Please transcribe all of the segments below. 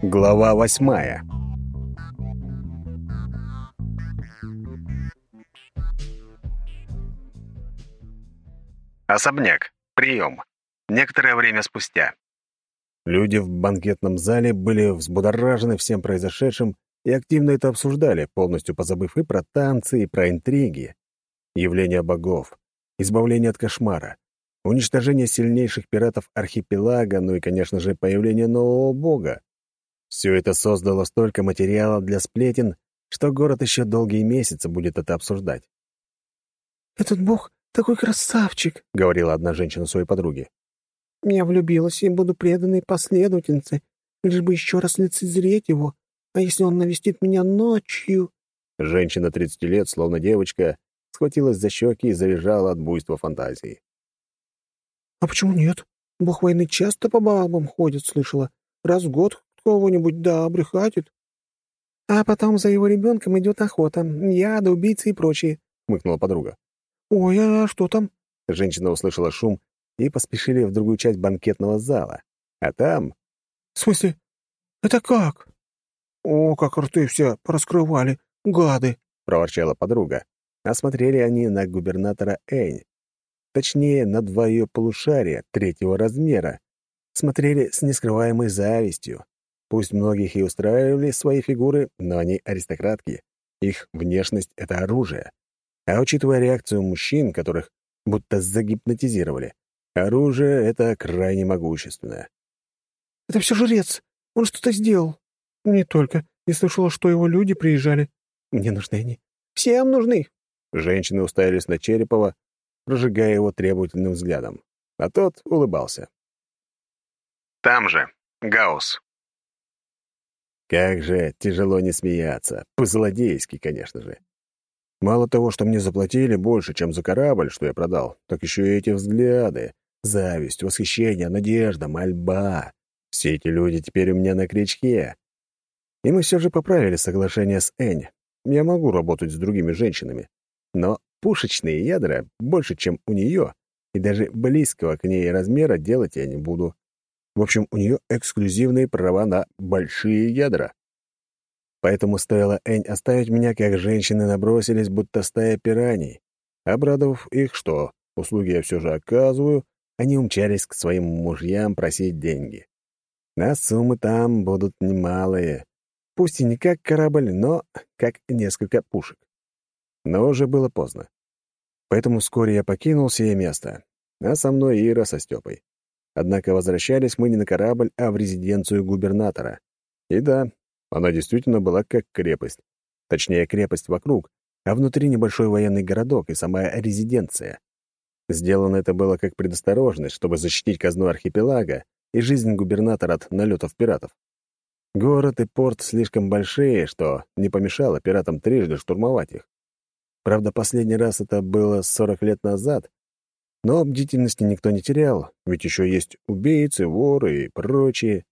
Глава 8. Особняк. Прием. Некоторое время спустя. Люди в банкетном зале были взбудоражены всем произошедшим и активно это обсуждали, полностью позабыв и про танцы, и про интриги. Явление богов, избавление от кошмара, уничтожение сильнейших пиратов архипелага, ну и, конечно же, появление нового бога. Все это создало столько материала для сплетен, что город еще долгие месяцы будет это обсуждать. «Этот бог такой красавчик», — говорила одна женщина своей подруге. «Я влюбилась и буду преданной последовательницей, лишь бы еще раз лицезреть его. А если он навестит меня ночью?» Женщина 30 лет, словно девочка, схватилась за щеки и завизжала от буйства фантазии. «А почему нет? Бог войны часто по бабам ходит, слышала. Раз в год кого-нибудь, да, обрюхатит. А потом за его ребенком идет охота, яды, убийцы и прочее», — хмыкнула подруга. «Ой, а что там?» Женщина услышала шум и поспешили в другую часть банкетного зала. А там... «В смысле? Это как?» «О, как рты все пораскрывали, гады!» — проворчала подруга. А смотрели они на губернатора Энь. Точнее, на два ее полушария третьего размера. Смотрели с нескрываемой завистью. Пусть многих и устраивали свои фигуры, но они аристократки. Их внешность — это оружие. А учитывая реакцию мужчин, которых будто загипнотизировали, оружие — это крайне могущественно. «Это все жрец. Он что-то сделал». «Не только. Я слышала, что его люди приезжали. Мне нужны они. Всем нужны». Женщины уставились на Черепова, прожигая его требовательным взглядом. А тот улыбался. Там же. Гаусс. Как же тяжело не смеяться. По-злодейски, конечно же. Мало того, что мне заплатили больше, чем за корабль, что я продал, так еще и эти взгляды, зависть, восхищение, надежда, мольба. Все эти люди теперь у меня на крючке. И мы все же поправили соглашение с Энь. Я могу работать с другими женщинами, но пушечные ядра больше, чем у нее, и даже близкого к ней размера делать я не буду. В общем, у нее эксклюзивные права на большие ядра. Поэтому стоило Энь оставить меня, как женщины набросились, будто стая пираний. Обрадовав их, что услуги я все же оказываю, они умчались к своим мужьям просить деньги. А суммы там будут немалые. Пусть и не как корабль, но как несколько пушек. Но уже было поздно. Поэтому вскоре я покинул сие место, а со мной Ира со Степой. Однако возвращались мы не на корабль, а в резиденцию губернатора. И да, она действительно была как крепость. Точнее, крепость вокруг, а внутри небольшой военный городок и сама резиденция. Сделано это было как предосторожность, чтобы защитить казну архипелага и жизнь губернатора от налетов пиратов. Город и порт слишком большие, что не помешало пиратам трижды штурмовать их. Правда, последний раз это было 40 лет назад, но бдительности никто не терял, ведь еще есть убийцы, воры и прочие.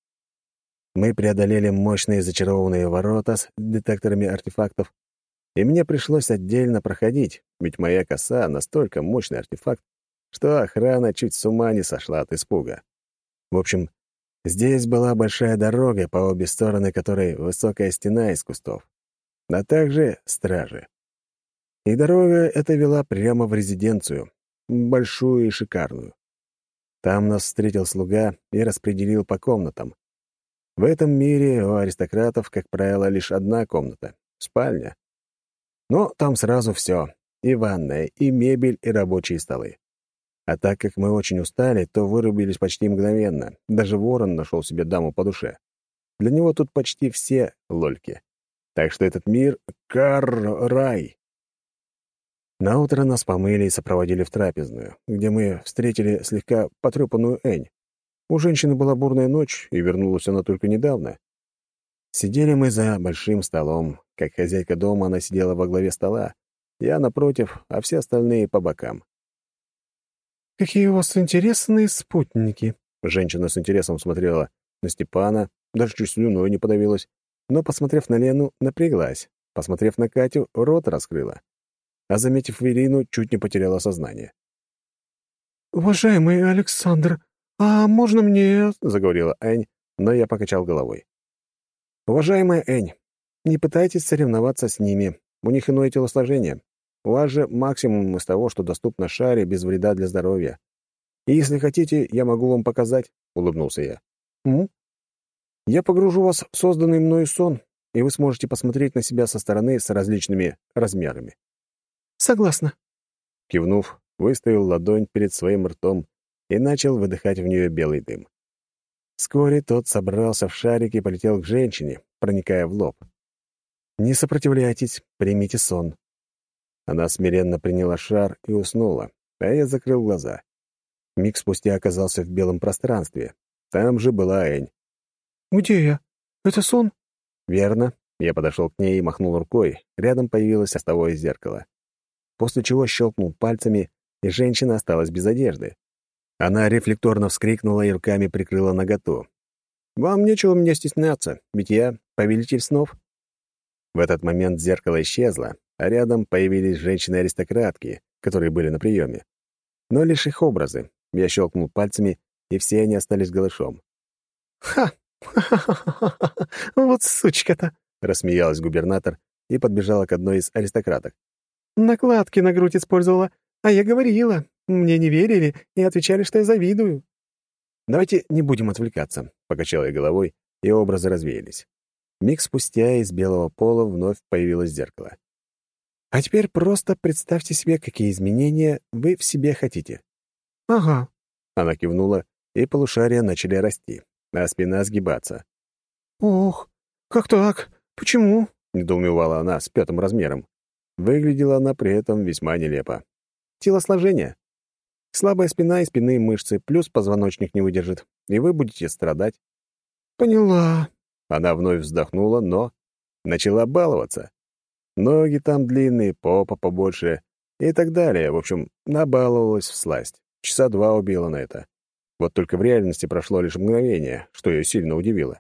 Мы преодолели мощные зачарованные ворота с детекторами артефактов, и мне пришлось отдельно проходить, ведь моя коса — настолько мощный артефакт, что охрана чуть с ума не сошла от испуга. В общем, здесь была большая дорога, по обе стороны которой высокая стена из кустов, а также стражи. И дорога эта вела прямо в резиденцию, большую и шикарную. Там нас встретил слуга и распределил по комнатам. В этом мире у аристократов, как правило, лишь одна комната — спальня. Но там сразу все — и ванная, и мебель, и рабочие столы. А так как мы очень устали, то вырубились почти мгновенно. Даже ворон нашел себе даму по душе. Для него тут почти все лольки. Так что этот мир — рай. Наутро нас помыли и сопроводили в трапезную, где мы встретили слегка потрепанную Энь. У женщины была бурная ночь, и вернулась она только недавно. Сидели мы за большим столом. Как хозяйка дома, она сидела во главе стола. Я напротив, а все остальные по бокам. «Какие у вас интересные спутники!» Женщина с интересом смотрела на Степана, даже чуть слюной не подавилась, но, посмотрев на Лену, напряглась. Посмотрев на Катю, рот раскрыла. А заметив Ирину, чуть не потеряла сознание. «Уважаемый Александр, а можно мне...» — заговорила Ань, но я покачал головой. Уважаемая Энь, не пытайтесь соревноваться с ними. У них иное телосложение. У вас же максимум из того, что доступно шаре без вреда для здоровья. И если хотите, я могу вам показать, — улыбнулся я. «М? Я погружу вас в созданный мною сон, и вы сможете посмотреть на себя со стороны с различными размерами». «Согласна». Кивнув, выставил ладонь перед своим ртом и начал выдыхать в нее белый дым. Вскоре тот собрался в шарик и полетел к женщине, проникая в лоб. «Не сопротивляйтесь, примите сон». Она смиренно приняла шар и уснула, а я закрыл глаза. Миг спустя оказался в белом пространстве. Там же была Энь. «Где я? Это сон?» «Верно». Я подошел к ней и махнул рукой. Рядом появилось остовое зеркало. После чего щелкнул пальцами, и женщина осталась без одежды. Она рефлекторно вскрикнула и руками прикрыла наготу. «Вам нечего меня стесняться, ведь я повелитель снов». В этот момент зеркало исчезло, а рядом появились женщины-аристократки, которые были на приеме. Но лишь их образы. Я щелкнул пальцами, и все они остались голышом. «Ха! Ха-ха-ха! Вот сучка-то!» — рассмеялась губернатор и подбежала к одной из аристократок. «Накладки на грудь использовала, а я говорила. Мне не верили и отвечали, что я завидую». «Давайте не будем отвлекаться», — покачал я головой, и образы развеялись. Миг спустя из белого пола вновь появилось зеркало. «А теперь просто представьте себе, какие изменения вы в себе хотите». «Ага». Она кивнула, и полушария начали расти, а спина сгибаться. «Ох, как так? Почему?» — недоумевала она с 5 размером. Выглядела она при этом весьма нелепо. «Телосложение. Слабая спина и спинные мышцы, плюс позвоночник не выдержит, и вы будете страдать». «Поняла». Она вновь вздохнула, но начала баловаться. Ноги там длинные, попа побольше и так далее. В общем, набаловалась всласть. Часа 2 убила на это. Вот только в реальности прошло лишь мгновение, что ее сильно удивило.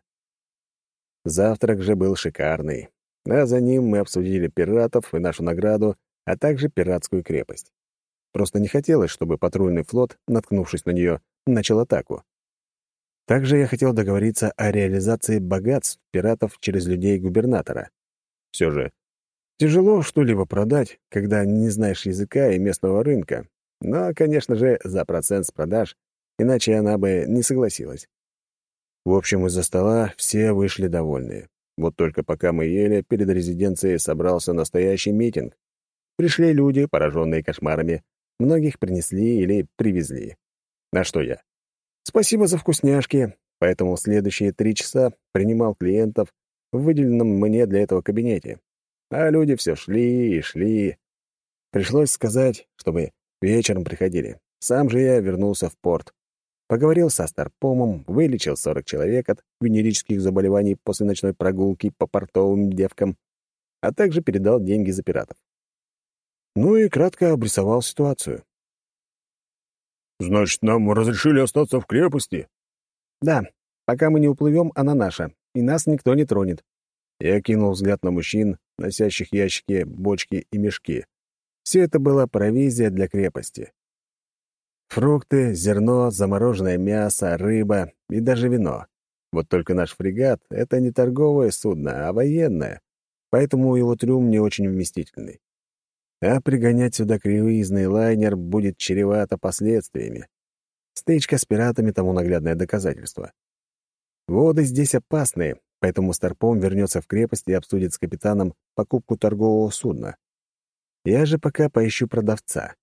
Завтрак же был шикарный. А за ним мы обсудили пиратов и нашу награду, а также пиратскую крепость. Просто не хотелось, чтобы патрульный флот, наткнувшись на нее, начал атаку. Также я хотел договориться о реализации богатств пиратов через людей губернатора. Все же тяжело что-либо продать, когда не знаешь языка и местного рынка. Но, конечно же, за процент с продаж, иначе она бы не согласилась. В общем, из-за стола все вышли довольные. Вот только пока мы ели, перед резиденцией собрался настоящий митинг. Пришли люди, пораженные кошмарами. Многих принесли или привезли. На что я? Спасибо за вкусняшки, поэтому следующие 3 часа принимал клиентов в выделенном мне для этого кабинете. А люди все шли и шли. Пришлось сказать, чтобы вечером приходили. Сам же я вернулся в порт. Поговорил со старпомом, вылечил 40 человек от венерических заболеваний после ночной прогулки по портовым девкам, а также передал деньги за пиратов. Ну и кратко обрисовал ситуацию. «Значит, нам разрешили остаться в крепости?» «Да. Пока мы не уплывем, она наша, и нас никто не тронет». Я кинул взгляд на мужчин, носящих ящики, бочки и мешки. Все это была провизия для крепости. Фрукты, зерно, замороженное мясо, рыба и даже вино. Вот только наш фрегат — это не торговое судно, а военное, поэтому его трюм не очень вместительный. А пригонять сюда круизный лайнер будет чревато последствиями. Стычка с пиратами тому наглядное доказательство. Воды здесь опасные, поэтому Старпом вернется в крепость и обсудит с капитаном покупку торгового судна. Я же пока поищу продавца.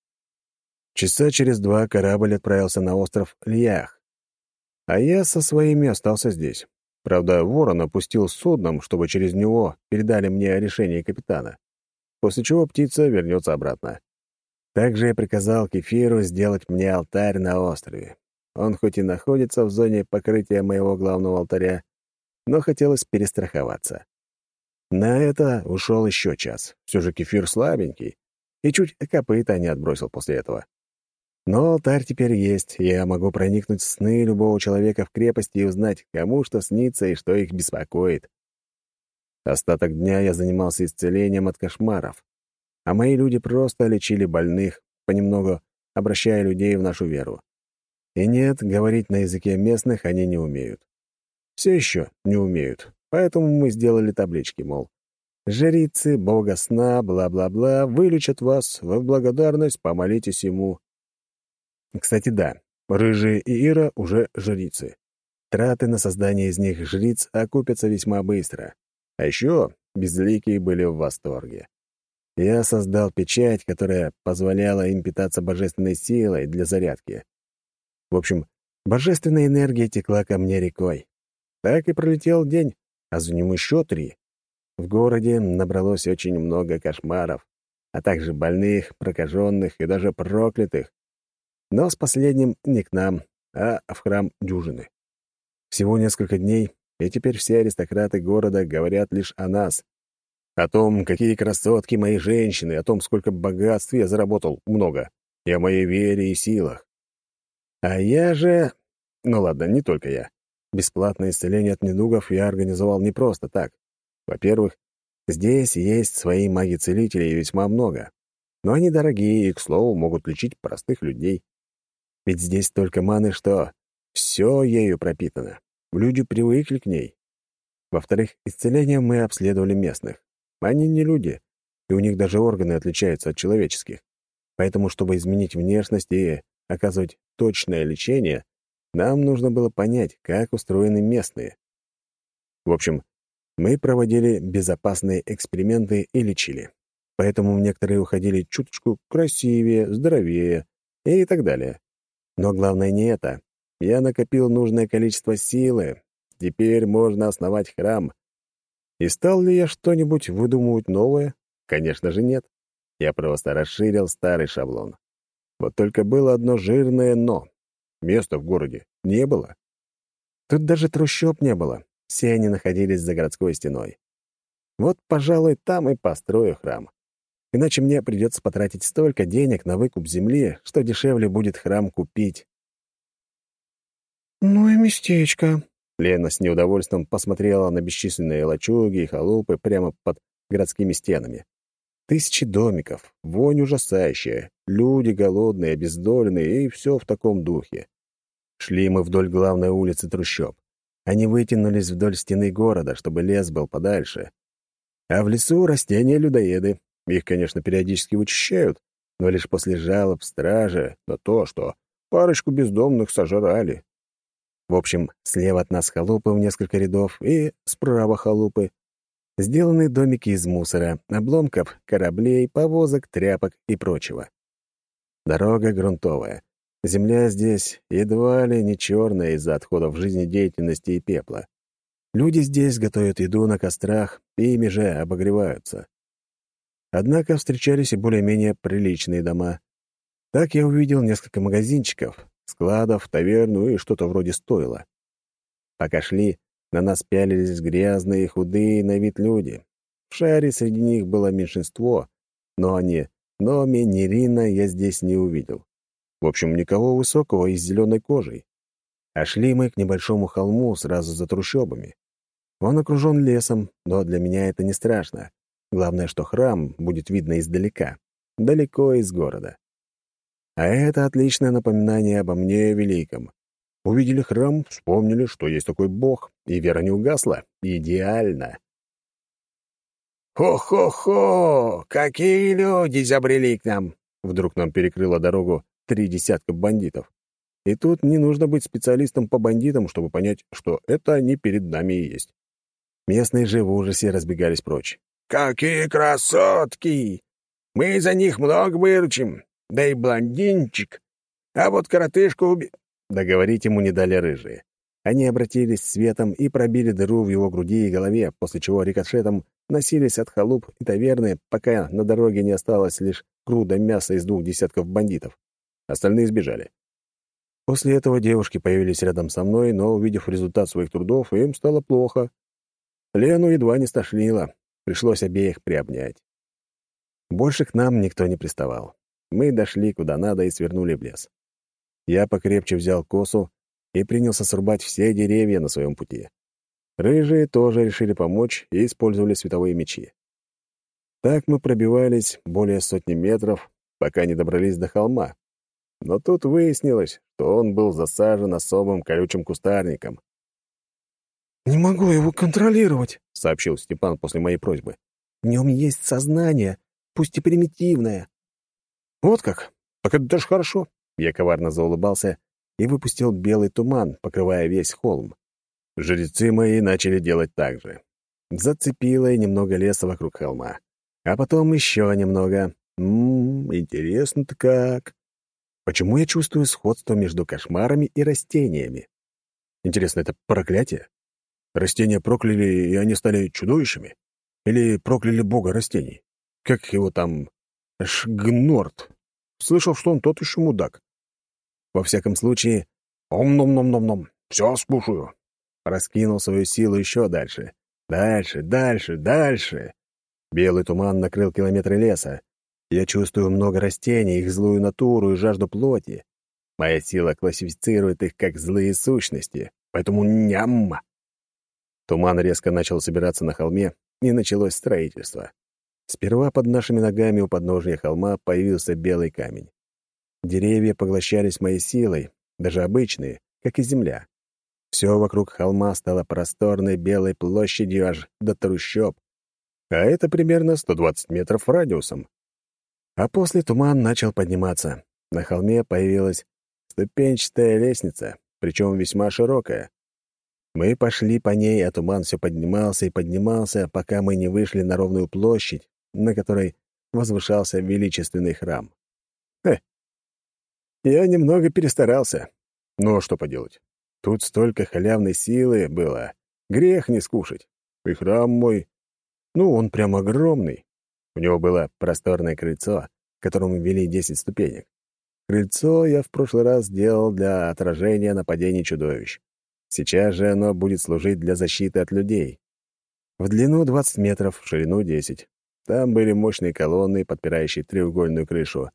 Часа через 2 корабль отправился на остров Льях, а я со своими остался здесь. Правда, Ворон опустил судном, чтобы через него передали мне решение капитана, после чего птица вернется обратно. Также я приказал Кефиру сделать мне алтарь на острове. Он хоть и находится в зоне покрытия моего главного алтаря, но хотелось перестраховаться. На это ушел еще час. Все же Кефир слабенький, и чуть копыта не отбросил после этого. Но алтарь теперь есть, и я могу проникнуть в сны любого человека в крепости и узнать, кому что снится и что их беспокоит. Остаток дня я занимался исцелением от кошмаров, а мои люди просто лечили больных, понемногу обращая людей в нашу веру. И нет, говорить на языке местных они не умеют. Все еще не умеют, поэтому мы сделали таблички, мол, «Жрицы бога сна, бла-бла-бла, вылечат вас, в благодарность помолитесь ему». Кстати, да, Рыжие и Ира уже жрицы. Траты на создание из них жриц окупятся весьма быстро. А еще безликие были в восторге. Я создал печать, которая позволяла им питаться божественной силой для зарядки. В общем, божественная энергия текла ко мне рекой. Так и пролетел день, а за ним еще 3. В городе набралось очень много кошмаров, а также больных, прокаженных и даже проклятых. Но с последним не к нам, а в храм дюжины. Всего несколько дней, и теперь все аристократы города говорят лишь о нас. О том, какие красотки мои женщины, о том, сколько богатств я заработал, много, и о моей вере и силах. А я же... Ну ладно, не только я. Бесплатное исцеление от недугов я организовал не просто так. Во-первых, здесь есть свои маги-целители и весьма много. Но они дорогие и, к слову, могут лечить простых людей. Ведь здесь столько маны, что все ею пропитано. Люди привыкли к ней. Во-вторых, исцелением мы обследовали местных. Они не люди, и у них даже органы отличаются от человеческих. Поэтому, чтобы изменить внешность и оказывать точное лечение, нам нужно было понять, как устроены местные. В общем, мы проводили безопасные эксперименты и лечили. Поэтому некоторые уходили чуточку красивее, здоровее и так далее. Но главное не это. Я накопил нужное количество силы. Теперь можно основать храм. И стал ли я что-нибудь выдумывать новое? Конечно же, нет. Я просто расширил старый шаблон. Вот только было одно жирное «но». Места в городе не было. Тут даже трущоб не было. Все они находились за городской стеной. Вот, пожалуй, там и построю храм. Иначе мне придется потратить столько денег на выкуп земли, что дешевле будет храм купить. «Ну и местечко», Лена с неудовольствием посмотрела на бесчисленные лачуги и халупы прямо под городскими стенами. Тысячи домиков, вонь ужасающая, люди голодные, обездоленные и все в таком духе. Шли мы вдоль главной улицы трущоб. Они вытянулись вдоль стены города, чтобы лес был подальше. А в лесу растения-людоеды. Их, конечно, периодически вычищают, но лишь после жалоб стражи на то, что парочку бездомных сожрали. В общем, слева от нас халупы в несколько рядов и справа халупы. Сделаны домики из мусора, обломков, кораблей, повозок, тряпок и прочего. Дорога грунтовая. Земля здесь едва ли не черная из-за отходов жизнедеятельности и пепла. Люди здесь готовят еду на кострах и ими же обогреваются. Однако встречались и более-менее приличные дома. Так я увидел несколько магазинчиков, складов, таверну и что-то вроде стойла. Пока шли, на нас пялились грязные, худые на вид люди. В шаре среди них было меньшинство, но ни Номи, ни Рина я здесь не увидел. В общем, никого высокого и с зеленой кожей. А шли мы к небольшому холму сразу за трущобами. Он окружен лесом, но для меня это не страшно. Главное, что храм будет видно издалека, далеко из города. А это отличное напоминание обо мне великом. Увидели храм, вспомнили, что есть такой бог, и вера не угасла. Идеально. «Хо-хо-хо! Какие люди забрели к нам!» Вдруг нам перекрыло дорогу 3 десятка бандитов. И тут не нужно быть специалистом по бандитам, чтобы понять, что это они перед нами и есть. Местные же в ужасе разбегались прочь. «Какие красотки! Мы за них много выручим! Да и блондинчик! А вот коротышку Договорить ему не дали рыжие. Они обратились светом и пробили дыру в его груди и голове, после чего рикошетом носились от халуп и таверны, пока на дороге не осталось лишь груда мяса из 2 десятков бандитов. Остальные сбежали. После этого девушки появились рядом со мной, но, увидев результат своих трудов, им стало плохо. Лену едва не стошнило. Пришлось обеих приобнять. Больше к нам никто не приставал. Мы дошли куда надо и свернули в лес. Я покрепче взял косу и принялся срубать все деревья на своем пути. Рыжие тоже решили помочь и использовали световые мечи. Так мы пробивались более 100 метров, пока не добрались до холма. Но тут выяснилось, что он был засажен особым колючим кустарником. «Не могу его контролировать», — сообщил Степан после моей просьбы. «В нем есть сознание, пусть и примитивное». «Вот как? Так это даже хорошо». Я коварно заулыбался и выпустил белый туман, покрывая весь холм. Жрецы мои начали делать так же. Зацепило и немного леса вокруг холма. А потом еще немного. Интересно-то как. Почему я чувствую сходство между кошмарами и растениями? Интересно, это проклятие? Растения прокляли, и они стали чудовищами? Или прокляли бога растений? Как его там? Шгнорт. Слышал, что он тот еще мудак. Во всяком случае, ом-ном-ном-ном-ном, все слушаю. Раскинул свою силу еще дальше. Дальше, дальше, дальше. Белый туман накрыл километры леса. Я чувствую много растений, их злую натуру и жажду плоти. Моя сила классифицирует их как злые сущности, поэтому нямма. Туман резко начал собираться на холме, и началось строительство. Сперва под нашими ногами у подножия холма появился белый камень. Деревья поглощались моей силой, даже обычные, как и земля. Все вокруг холма стало просторной белой площадью аж до трущоб, а это примерно 120 метров радиусом. А после туман начал подниматься. На холме появилась ступенчатая лестница, причем весьма широкая. Мы пошли по ней, а туман все поднимался и поднимался, пока мы не вышли на ровную площадь, на которой возвышался величественный храм. Я немного перестарался. Но что поделать? Тут столько халявной силы было. Грех не скушать. И храм мой... он прям огромный. У него было просторное крыльцо, к которому вели 10 ступенек. Крыльцо я в прошлый раз делал для отражения нападений чудовищ. Сейчас же оно будет служить для защиты от людей. В длину 20 метров, в ширину 10. Там были мощные колонны, подпирающие треугольную крышу.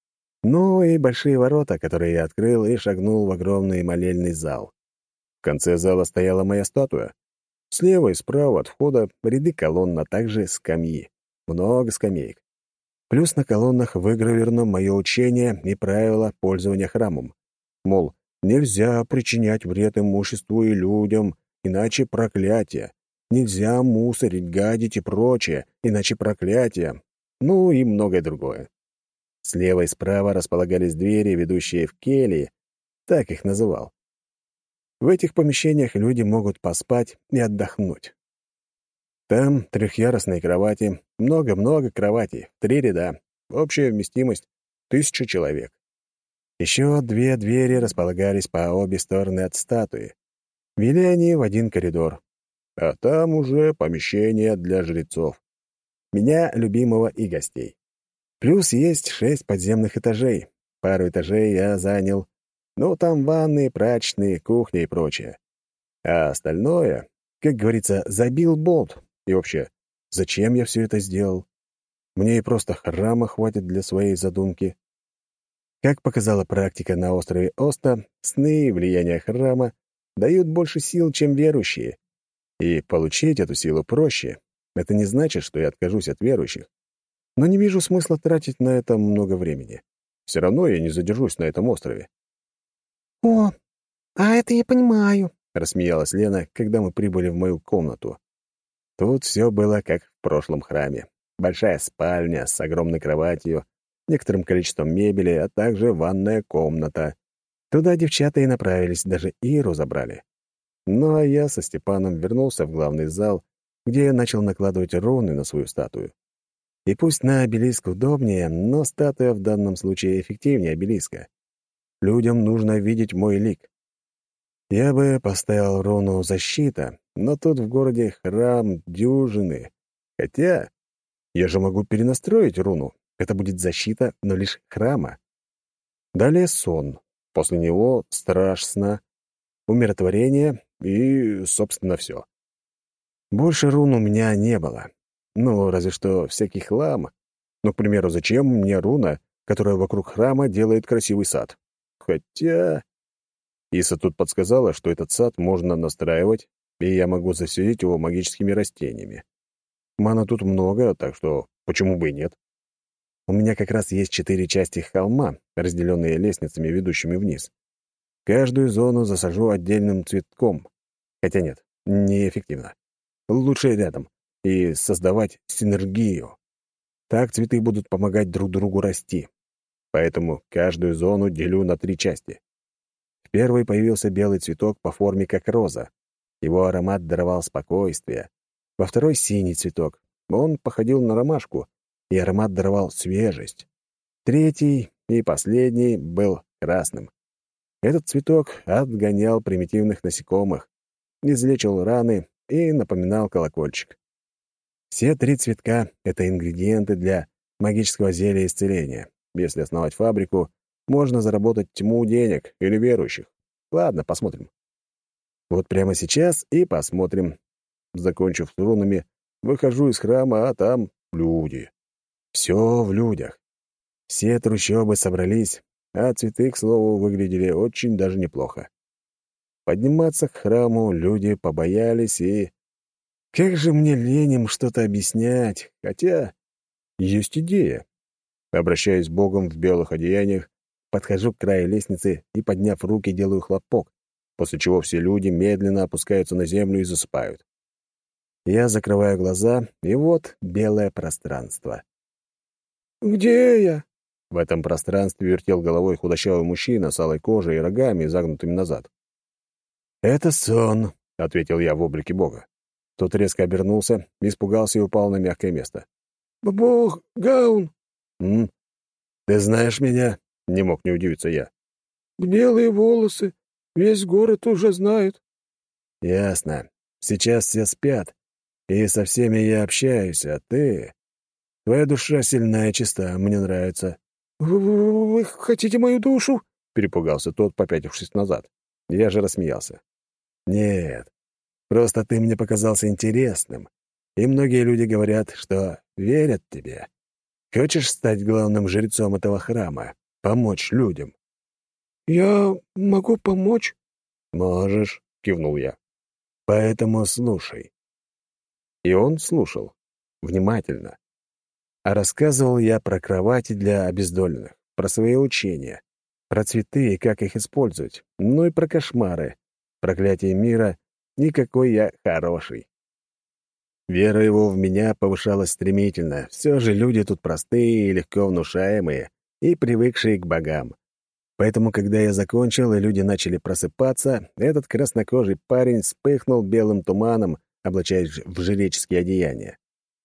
И большие ворота, которые я открыл и шагнул в огромный молельный зал. В конце зала стояла моя статуя. Слева и справа от входа ряды колонн, а также скамьи. Много скамеек. Плюс на колоннах выгравировано мое учение и правила пользования храмом. Мол, нельзя причинять вред имуществу и людям, иначе проклятие. Нельзя мусорить, гадить и прочее, иначе проклятие. И многое другое. Слева и справа располагались двери, ведущие в кельи, так их называл. В этих помещениях люди могут поспать и отдохнуть. Там трехъярусные кровати, много-много кроватей, 3 ряда, общая вместимость 1000 человек. Еще 2 двери располагались по обе стороны от статуи. Вели они в один коридор. А там уже помещение для жрецов. Меня, любимого, и гостей. Плюс есть 6 подземных этажей. Пару этажей я занял. Там ванны, прачечные, кухня и прочее. А остальное, как говорится, забил болт. И вообще, зачем я все это сделал? Мне и просто храма хватит для своей задумки. Как показала практика на острове Оста, сны и влияние храма дают больше сил, чем верующие. И получить эту силу проще. Это не значит, что я откажусь от верующих. Но не вижу смысла тратить на это много времени. Все равно я не задержусь на этом острове. «О, а это я понимаю», — рассмеялась Лена, когда мы прибыли в мою комнату. Тут все было как в прошлом храме. Большая спальня с огромной кроватью, некоторым количеством мебели, а также ванная комната. Туда девчата и направились, даже Иру забрали. А я со Степаном вернулся в главный зал, где я начал накладывать руны на свою статую. И пусть на обелиск удобнее, но статуя в данном случае эффективнее обелиска. Людям нужно видеть мой лик. Я бы поставил руну «Защита», но тут в городе храм дюжины. Хотя я же могу перенастроить руну. Это будет защита, но лишь храма. Далее сон. После него страж сна, умиротворение и, собственно, все. Больше рун у меня не было. Разве что всякий хлам. К примеру, зачем мне руна, которая вокруг храма делает красивый сад? Хотя... Иса тут подсказала, что этот сад можно настраивать, и я могу заселить его магическими растениями. Мана тут много, так что почему бы и нет? У меня как раз есть 4 части холма, разделенные лестницами, ведущими вниз. Каждую зону засажу отдельным цветком. Хотя нет, неэффективно. Лучше рядом и создавать синергию. Так цветы будут помогать друг другу расти. Поэтому каждую зону делю на 3 части. В первой появился белый цветок по форме как роза. Его аромат даровал спокойствие. Во второй — синий цветок. Он походил на ромашку, и аромат даровал свежесть. Третий и последний был красным. Этот цветок отгонял примитивных насекомых, излечил раны и напоминал колокольчик. Все 3 цветка — это ингредиенты для магического зелья исцеления. Если основать фабрику, можно заработать тьму денег или верующих. Ладно, посмотрим. Вот прямо сейчас и посмотрим. Закончив с рунами, выхожу из храма, а там люди. Все в людях. Все трущобы собрались, а цветы, к слову, выглядели очень даже неплохо. Подниматься к храму люди побоялись, и... Как же мне лень им что-то объяснять, хотя есть идея. Обращаюсь к Богом в белых одеяниях, подхожу к краю лестницы и, подняв руки, делаю хлопок, после чего все люди медленно опускаются на землю и засыпают. Я закрываю глаза, и вот белое пространство. «Где я?» В этом пространстве вертел головой худощавый мужчина с алой кожей и рогами, загнутыми назад. «Это сон», — ответил я в облике Бога. Тот резко обернулся, испугался и упал на мягкое место. «Бог, Гаун!» «Ты знаешь меня?» — не мог не удивиться я. «Белые волосы. Весь город уже знает». «Ясно. Сейчас все спят, и со всеми я общаюсь, а ты... Твоя душа сильна и чиста, мне нравится». «Вы хотите мою душу?» — перепугался тот, попятившись назад. Я же рассмеялся. «Нет, просто ты мне показался интересным, и многие люди говорят, что верят тебе. Хочешь стать главным жрецом этого храма, помочь людям?» «Я могу помочь?» «Можешь», — кивнул я. «Поэтому слушай». И он слушал. Внимательно. А рассказывал я про кровати для обездоленных, про свои учения, про цветы и как их использовать, ну и про кошмары, проклятие мира и какой я хороший. Вера его в меня повышалась стремительно. Все же люди тут простые и легко внушаемые, и привыкшие к богам. Поэтому, когда я закончил, и люди начали просыпаться, этот краснокожий парень вспыхнул белым туманом, облачаясь в жреческие одеяния.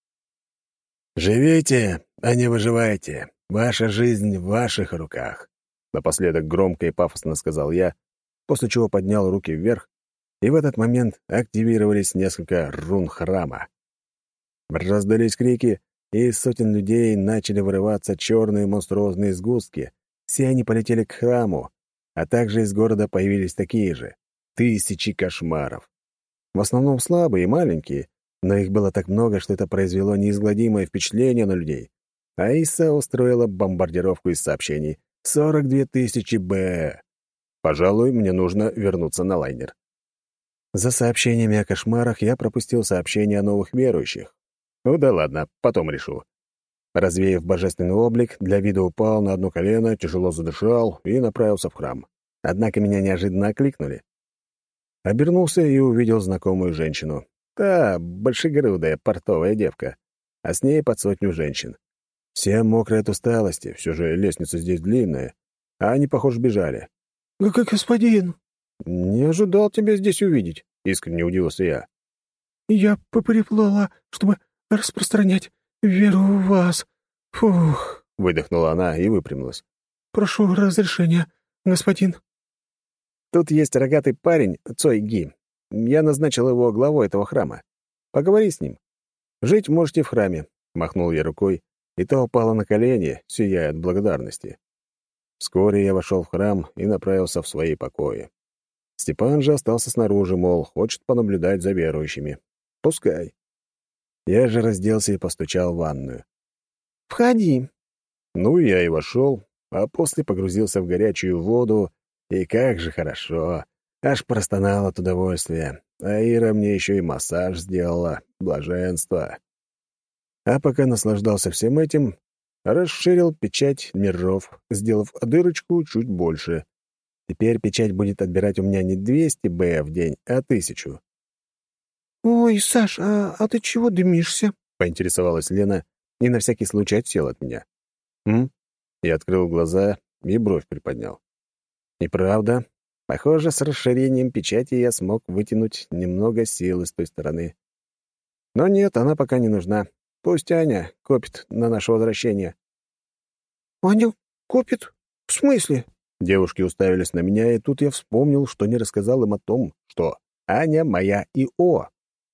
«Живите, а не выживайте. Ваша жизнь в ваших руках», — напоследок громко и пафосно сказал я, после чего поднял руки вверх, и в этот момент активировались несколько рун храма. Раздались крики, и из сотен людей начали вырываться черные монструозные сгустки. Все они полетели к храму, а также из города появились такие же. Тысячи кошмаров. В основном слабые и маленькие, но их было так много, что это произвело неизгладимое впечатление на людей. Аиса устроила бомбардировку из сообщений. 42 тысячи Б. Пожалуй, мне нужно вернуться на лайнер. За сообщениями о кошмарах я пропустил сообщения о новых верующих. Ну да ладно, потом решу. Развеяв божественный облик, для вида упал на одно колено, тяжело задышал и направился в храм. Однако меня неожиданно окликнули. Обернулся и увидел знакомую женщину. Та большегрудая портовая девка, а с ней под 100 женщин. Все мокрые от усталости, все же лестница здесь длинная, а они, похоже, бежали. «Господин!» «Не ожидал тебя здесь увидеть», — искренне удивился я. «Я приплыла, чтобы распространять веру в вас. Фух!» — выдохнула она и выпрямилась. «Прошу разрешения, господин». «Тут есть рогатый парень, Цой Ги. Я назначил его главой этого храма. Поговори с ним. Жить можете в храме», — махнул я рукой, и та упала на колени, сияя от благодарности. Вскоре я вошел в храм и направился в свои покои. Степан же остался снаружи, мол, хочет понаблюдать за верующими. Пускай. Я же разделся и постучал в ванную. «Входи». Ну, я и вошел, а после погрузился в горячую воду, и как же хорошо. Аж простонал от удовольствия. А Ира мне еще и массаж сделала. Блаженство. А пока наслаждался всем этим, расширил печать миров, сделав дырочку чуть больше. Теперь печать будет отбирать у меня не 200 Б в день, а 1000. «Ой, Саш, а ты чего дымишься?» — поинтересовалась Лена и на всякий случай отсела от меня. «М?» Я открыл глаза и бровь приподнял. И правда, похоже, с расширением печати я смог вытянуть немного сил с той стороны. Но нет, она пока не нужна. Пусть Аня копит на наше возвращение. «Аня копит? В смысле?» Девушки уставились на меня, и тут я вспомнил, что не рассказал им о том, что Аня моя ИО.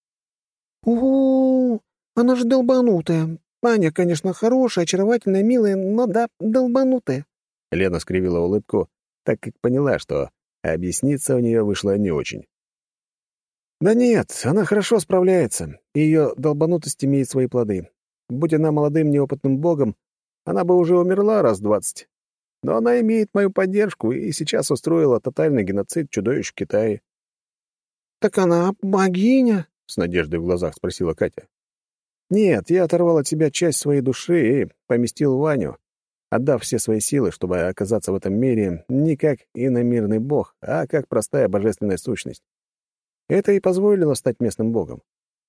«О, она же долбанутая. Аня, конечно, хорошая, очаровательная, милая, но да, долбанутая». Лена скривила улыбку, так как поняла, что объясниться у нее вышло не очень. «Да нет, она хорошо справляется, и ее долбанутость имеет свои плоды. Будь она молодым неопытным богом, она бы уже умерла раз 20. Но она имеет мою поддержку и сейчас устроила тотальный геноцид чудовищ в Китае». «Так она богиня?» — с надеждой в глазах спросила Катя. «Нет, я оторвал от себя часть своей души и поместил в Ваню, отдав все свои силы, чтобы оказаться в этом мире не как иномирный бог, а как простая божественная сущность. Это и позволило стать местным богом».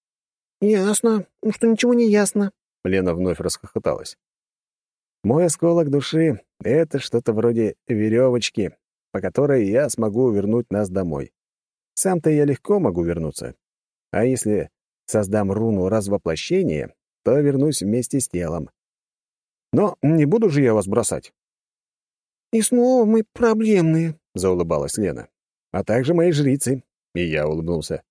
«Ясно, что ничего не ясно». Лена вновь расхохоталась. «Мой осколок души — это что-то вроде веревочки, по которой я смогу вернуть нас домой. Сам-то я легко могу вернуться. А если создам руну развоплощения, то вернусь вместе с телом. Но не буду же я вас бросать». «И снова мы проблемные», — заулыбалась Лена. «А также мои жрицы». И я улыбнулся.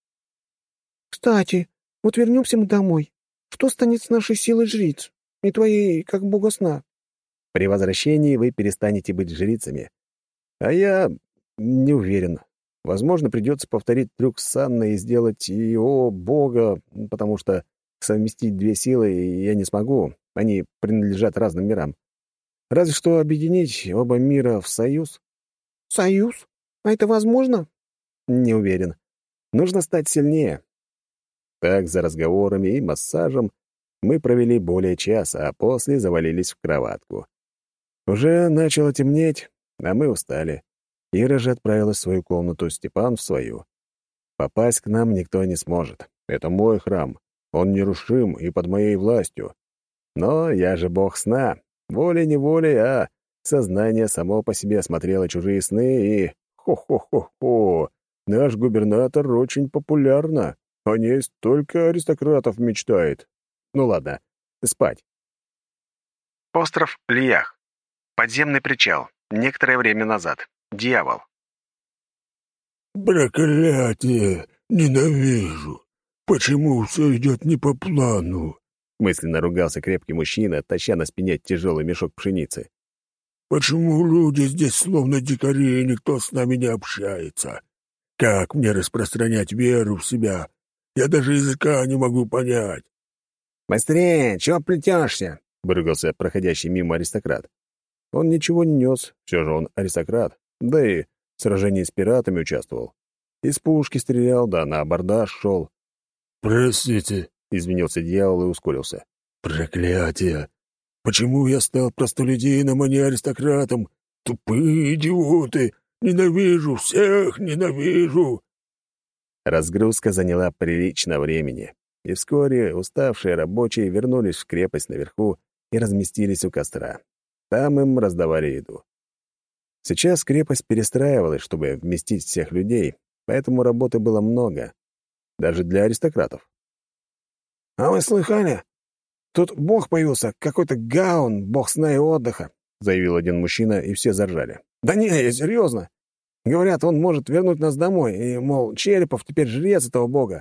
«Кстати, вот вернемся мы домой. Что станет с нашей силой жриц? И твоей, как бога сна?» «При возвращении вы перестанете быть жрицами. А я не уверен. Возможно, придется повторить трюк с Анной и сделать его бога, потому что совместить две силы я не смогу. Они принадлежат разным мирам. Разве что объединить оба мира в союз». «Союз? А это возможно?» «Не уверен. Нужно стать сильнее». Так, за разговорами и массажем мы провели более часа, а после завалились в кроватку. Уже начало темнеть, а мы устали. Ира же отправилась в свою комнату, Степан — в свою. Попасть к нам никто не сможет. Это мой храм. Он нерушим и под моей властью. Но я же бог сна. Волей-неволей, а сознание само по себе смотрело чужие сны и... Хо-хо-хо-хо! Наш губернатор очень популярна. О ней столько аристократов мечтает. Ну ладно, спать. Остров Лиях. Подземный причал. Некоторое время назад. Дьявол. «Проклятие! Ненавижу! Почему все идет не по плану?» Мысленно ругался крепкий мужчина, таща на спине тяжелый мешок пшеницы. «Почему люди здесь словно дикари, и никто с нами не общается? Как мне распространять веру в себя? Я даже языка не могу понять». «Быстрее! Чего плетешься?» — выругался проходящий мимо аристократ. Он ничего не нес, все же он аристократ, да и в сражении с пиратами участвовал. Из пушки стрелял, да на абордаж шел. «Простите», — изменился дьявол и ускорился. «Проклятие! Почему я стал простолюдином, а не аристократом? Тупые идиоты! Ненавижу всех, ненавижу!» Разгрузка заняла прилично времени, и вскоре уставшие рабочие вернулись в крепость наверху и разместились у костра. Там им раздавали еду. Сейчас крепость перестраивалась, чтобы вместить всех людей, поэтому работы было много, даже для аристократов. «А вы слыхали? Тут бог появился, какой-то Гаун, бог сна и отдыха», — заявил один мужчина, и все заржали. «Да не, я серьезно. Говорят, он может вернуть нас домой, и, мол, Черепов теперь жрец этого бога».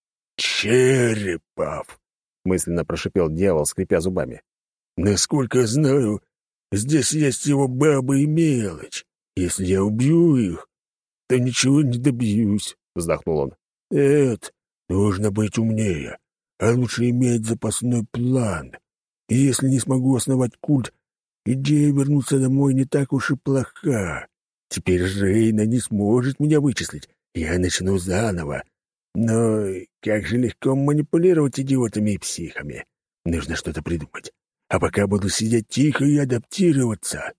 «Черепов!» — мысленно прошипел дьявол, скрипя зубами. «Насколько знаю, здесь есть его бабы и мелочь. Если я убью их, то ничего не добьюсь», — вздохнул он. «Эд, нужно быть умнее, а лучше иметь запасной план. И если не смогу основать культ, идея вернуться домой не так уж и плоха. Теперь Рейна не сможет меня вычислить, я начну заново. Но как же легко манипулировать идиотами и психами. Нужно что-то придумать. А пока буду сидеть тихо и адаптироваться».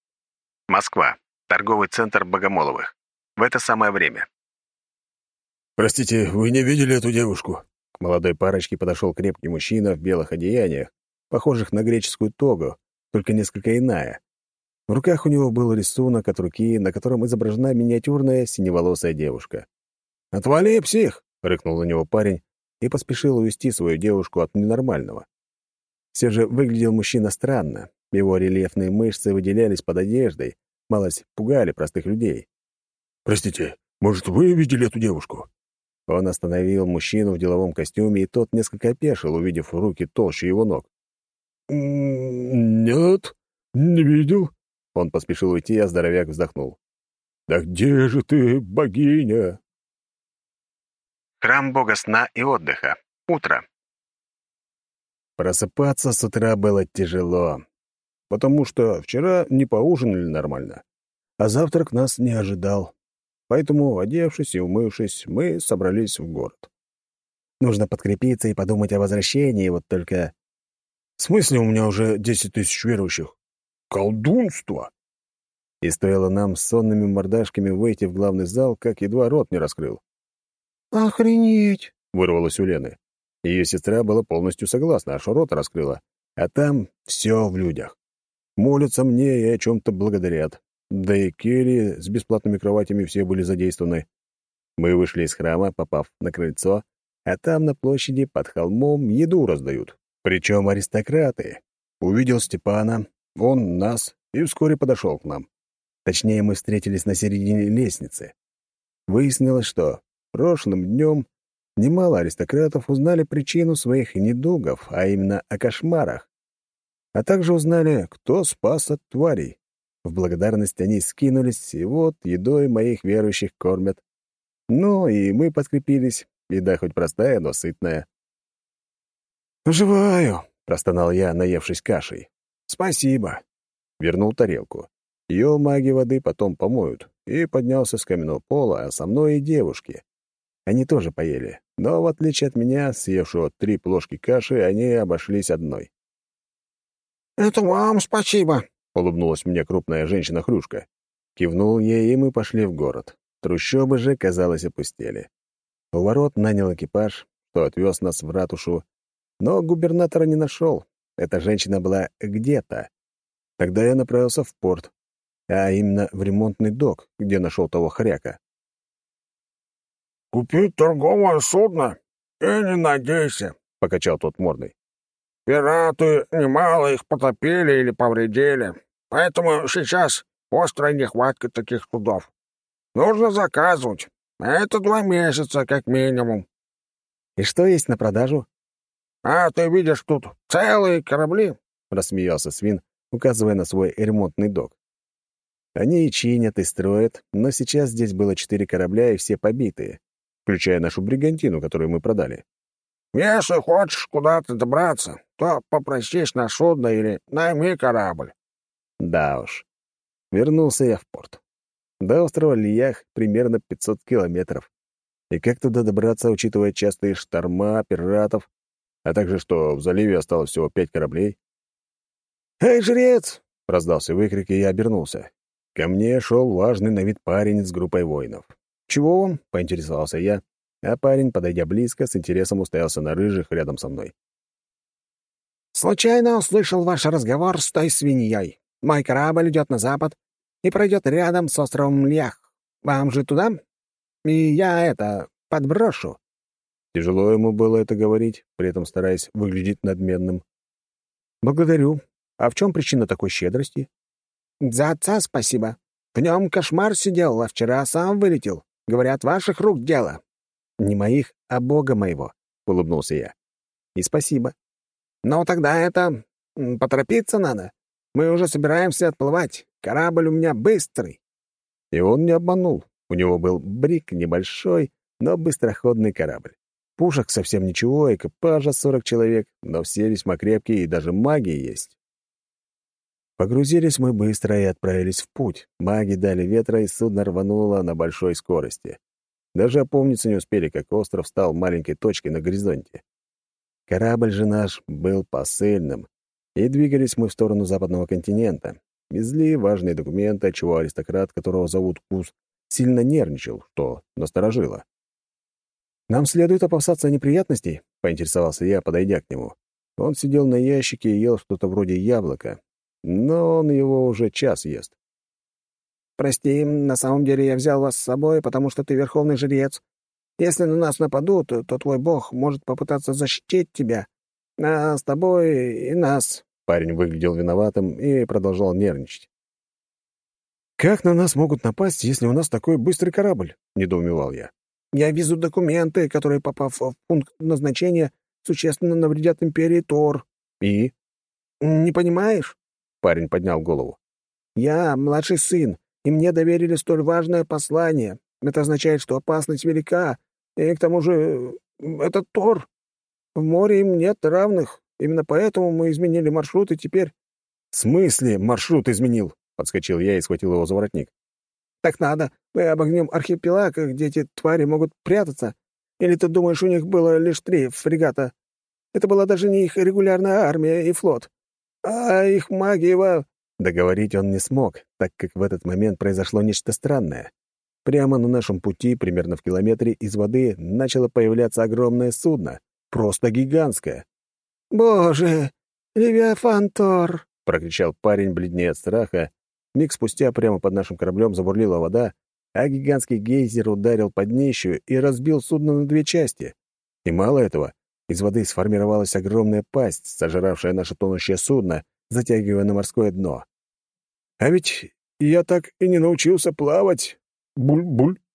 Москва. Торговый центр Богомоловых. В это самое время. «Простите, вы не видели эту девушку?» К молодой парочке подошел крепкий мужчина в белых одеяниях, похожих на греческую тогу, только несколько иная. В руках у него был рисунок от руки, на котором изображена миниатюрная синеволосая девушка. «Отвали, псих!» — рыкнул на него парень и поспешил увести свою девушку от ненормального. Все же выглядел мужчина странно. Его рельефные мышцы выделялись под одеждой, малость пугали простых людей. «Простите, может, вы видели эту девушку?» Он остановил мужчину в деловом костюме, и тот несколько опешил, увидев руки толще его ног. «Нет, не видел». Он поспешил уйти, а здоровяк вздохнул. «Да где же ты, богиня?» Храм бога сна и отдыха. Утро. Просыпаться с утра было тяжело, потому что вчера не поужинали нормально, а завтрак нас не ожидал. Поэтому, одевшись и умывшись, мы собрались в город. Нужно подкрепиться и подумать о возвращении, вот только... «В смысле у меня уже 10 тысяч верующих? Колдунство!» И стоило нам с сонными мордашками выйти в главный зал, как едва рот не раскрыл. «Охренеть!» — вырвалось у Лены. Ее сестра была полностью согласна, аж рот раскрыла. А там все в людях. Молятся мне и о чем-то благодарят. Да и Керри с бесплатными кроватями все были задействованы. Мы вышли из храма, попав на крыльцо, а там на площади под холмом еду раздают. Причем аристократы. Увидел Степана, он нас, и вскоре подошел к нам. Точнее, мы встретились на середине лестницы. Выяснилось, что прошлым днем немало аристократов узнали причину своих недугов, а именно о кошмарах. А также узнали, кто спас от тварей. В благодарность они скинулись, и вот едой моих верующих кормят. Ну, и мы подкрепились. Еда хоть простая, но сытная. «Живаю», — простонал я, наевшись кашей. «Спасибо». Вернул тарелку. Ее маги воды потом помоют. И поднялся с каменного пола, а со мной и девушки. Они тоже поели, но, в отличие от меня, съевшего 3 плошки каши, они обошлись одной. «Это вам спасибо», — улыбнулась мне крупная женщина-хрюшка. Кивнул ей, и мы пошли в город. Трущобы же, казалось, опустели. У ворот нанял экипаж, что отвез нас в ратушу, но губернатора не нашел. Эта женщина была где-то. Тогда я направился в порт, а именно в ремонтный док, где нашел того хряка. «Купить торговое судно? И не надейся», — покачал тот мордой. «Пираты немало их потопили или повредили, поэтому сейчас острая нехватка таких судов. Нужно заказывать, а это 2 месяца как минимум». «И что есть на продажу?» «А ты видишь тут целые корабли?» — рассмеялся свин, указывая на свой ремонтный док. Они и чинят, и строят, но сейчас здесь было 4 корабля, и все побитые, включая нашу бригантину, которую мы продали. «Если хочешь куда-то добраться, то попросись на судно или найми корабль». Да уж. Вернулся я в порт. До острова Лиях примерно 500 километров. И как туда добраться, учитывая частые шторма, пиратов, а также что в заливе осталось всего 5 кораблей? «Эй, жрец!» — раздался выкрик, и я обернулся. Ко мне шел важный на вид парень с группой воинов. «Чего он?» — поинтересовался я, а парень, подойдя близко, с интересом уставился на рыжих рядом со мной. «Случайно услышал ваш разговор с той свиньей. Мой корабль идет на запад и пройдет рядом с островом Льях. Вам же туда? И я подброшу». Тяжело ему было это говорить, при этом стараясь выглядеть надменным. «Благодарю. А в чем причина такой щедрости?» «За отца спасибо. В нем кошмар сидел, а вчера сам вылетел. Говорят, ваших рук дело». «Не моих, а Бога моего», — улыбнулся я. «И спасибо». «Ну, тогда поторопиться надо. Мы уже собираемся отплывать. Корабль у меня быстрый». И он не обманул. У него был брик небольшой, но быстроходный корабль. Пушек совсем ничего, экипажа 40 человек, но все весьма крепкие, и даже маги есть. Погрузились мы быстро и отправились в путь. Маги дали ветра, и судно рвануло на большой скорости. Даже опомниться не успели, как остров стал маленькой точкой на горизонте. Корабль же наш был посыльным, и двигались мы в сторону западного континента. Везли важные документы, отчего аристократ, которого зовут Куз, сильно нервничал, что насторожило. «Нам следует опасаться неприятностей?» — поинтересовался я, подойдя к нему. Он сидел на ящике и ел что-то вроде яблока, но он его уже час ест. «Прости, на самом деле я взял вас с собой, потому что ты верховный жрец. Если на нас нападут, то твой бог может попытаться защитить тебя. А с тобой и нас». Парень выглядел виноватым и продолжал нервничать. «Как на нас могут напасть, если у нас такой быстрый корабль?» — недоумевал я. «Я везу документы, которые, попав в пункт назначения, существенно навредят империи Тор». «И?» «Не понимаешь?» — парень поднял голову. «Я младший сын, и мне доверили столь важное послание. Это означает, что опасность велика, и к тому же это Тор. В море им нет равных. Именно поэтому мы изменили маршрут, и теперь...» «В смысле маршрут изменил?» — подскочил я и схватил его за воротник. «Так надо. Мы обогнем архипелаг, где эти твари могут прятаться. Или ты думаешь, у них было лишь 3 фрегата? Это была даже не их регулярная армия и флот, а их магия...» Договорить он не смог, так как в этот момент произошло нечто странное. Прямо на нашем пути, примерно в километре, из воды начало появляться огромное судно. Просто гигантское. «Боже, Левиафан Тор!» — прокричал парень, бледнее от страха. Миг спустя прямо под нашим кораблем забурлила вода, а гигантский гейзер ударил под днищу и разбил судно на 2 части. И мало этого, из воды сформировалась огромная пасть, сожравшая наше тонущее судно, затягивая на морское дно. «А ведь я так и не научился плавать. Буль-буль!»